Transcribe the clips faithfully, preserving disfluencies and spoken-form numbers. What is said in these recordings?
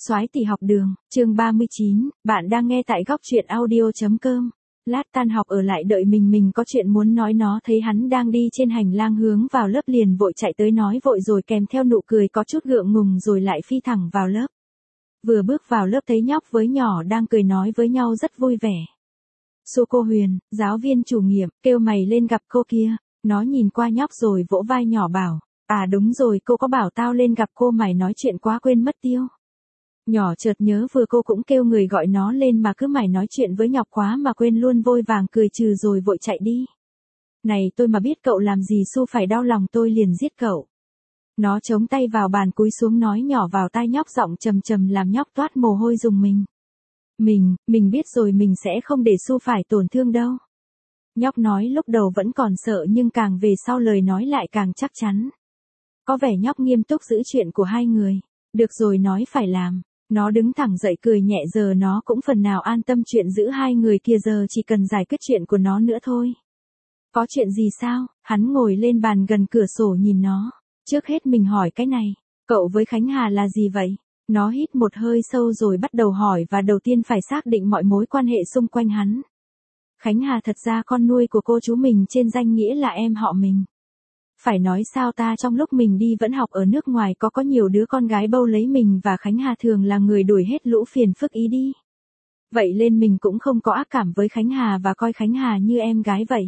Soái tỷ học đường, chương ba mươi chín, bạn đang nghe tại góc truyện audio.com. Lát tan học ở lại đợi mình mình có chuyện muốn nói, nó thấy hắn đang đi trên hành lang hướng vào lớp liền vội chạy tới nói vội rồi kèm theo nụ cười có chút ngượng ngùng rồi lại phi thẳng vào lớp. Vừa bước vào lớp thấy nhóc với nhỏ đang cười nói với nhau rất vui vẻ. Su cô Huyền, giáo viên chủ nhiệm, kêu mày lên gặp cô kia. Nó nhìn qua nhóc rồi vỗ vai nhỏ bảo, à đúng rồi, cô có bảo tao lên gặp cô mày nói chuyện quá quên mất tiêu. Nhỏ chợt nhớ vừa cô cũng kêu người gọi nó lên mà cứ mải nói chuyện với nhọc quá mà quên luôn, vội vàng cười trừ rồi vội chạy đi. Này tôi mà biết cậu làm gì Su phải đau lòng tôi liền giết cậu. Nó chống tay vào bàn cúi xuống nói nhỏ vào tai nhóc giọng trầm trầm làm nhóc toát mồ hôi rùng mình. Mình, mình biết rồi, mình sẽ không để Su phải tổn thương đâu. Nhóc nói lúc đầu vẫn còn sợ nhưng càng về sau lời nói lại càng chắc chắn. Có vẻ nhóc nghiêm túc giữ chuyện của hai người. Được rồi, nói phải làm. Nó đứng thẳng dậy cười nhẹ, giờ nó cũng phần nào an tâm chuyện giữ hai người kia, giờ chỉ cần giải quyết chuyện của nó nữa thôi. Có chuyện gì sao? Hắn ngồi lên bàn gần cửa sổ nhìn nó. Trước hết mình hỏi cái này, cậu với Khánh Hà là gì vậy? Nó hít một hơi sâu rồi bắt đầu hỏi và đầu tiên phải xác định mọi mối quan hệ xung quanh hắn. Khánh Hà thật ra con nuôi của cô chú mình, trên danh nghĩa là em họ mình. Phải nói sao ta, trong lúc mình đi vẫn học ở nước ngoài có có nhiều đứa con gái bâu lấy mình và Khánh Hà thường là người đuổi hết lũ phiền phức ý đi. Vậy nên mình cũng không có ác cảm với Khánh Hà và coi Khánh Hà như em gái vậy.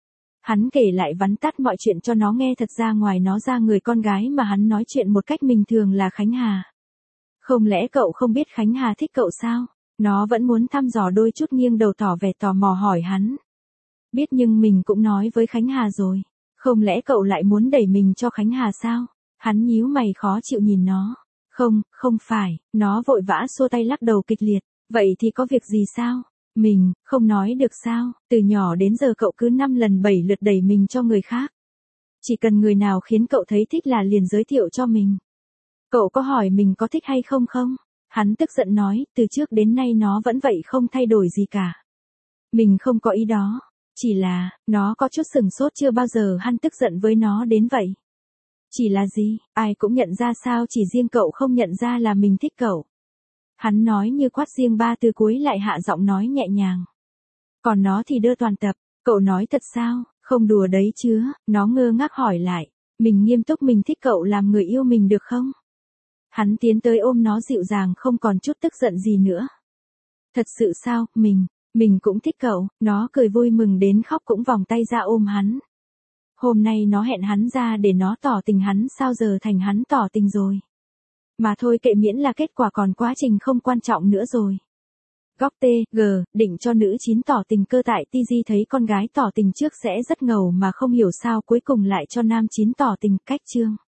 Hắn kể lại vắn tắt mọi chuyện cho nó nghe, thật ra ngoài nó ra người con gái mà hắn nói chuyện một cách bình thường là Khánh Hà. Không lẽ cậu không biết Khánh Hà thích cậu sao? Nó vẫn muốn thăm dò đôi chút, nghiêng đầu tỏ vẻ tò mò hỏi hắn. Biết, nhưng mình cũng nói với Khánh Hà rồi. Không lẽ cậu lại muốn đẩy mình cho Khánh Hà sao? Hắn nhíu mày khó chịu nhìn nó. Không, không phải, nó vội vã xua tay lắc đầu kịch liệt. Vậy thì có việc gì sao? Mình, không nói được sao? Từ nhỏ đến giờ cậu cứ năm lần bảy lượt đẩy mình cho người khác. Chỉ cần người nào khiến cậu thấy thích là liền giới thiệu cho mình. Cậu có hỏi mình có thích hay không không? Hắn tức giận nói, từ trước đến nay nó vẫn vậy, không thay đổi gì cả. Mình không có ý đó. Chỉ là, nó có chút sừng sốt, chưa bao giờ hắn tức giận với nó đến vậy. Chỉ là gì, ai cũng nhận ra sao, chỉ riêng cậu không nhận ra là mình thích cậu. Hắn nói như quát riêng ba từ cuối lại hạ giọng nói nhẹ nhàng. Còn nó thì đưa toàn tập, cậu nói thật sao, không đùa đấy chứ, nó ngơ ngác hỏi lại. Mình nghiêm túc, mình thích cậu làm người yêu mình được không? Hắn tiến tới ôm nó dịu dàng, không còn chút tức giận gì nữa. Thật sự sao, mình... Mình cũng thích cậu, nó cười vui mừng đến khóc cũng vòng tay ra ôm hắn. Hôm nay nó hẹn hắn ra để nó tỏ tình, hắn sao giờ thành hắn tỏ tình rồi. Mà thôi kệ, miễn là kết quả, còn quá trình không quan trọng nữa rồi. Góc T, G, định cho nữ chín tỏ tình, cơ tại ti gi thấy con gái tỏ tình trước sẽ rất ngầu mà không hiểu sao cuối cùng lại cho nam chín tỏ tình. Cách chương.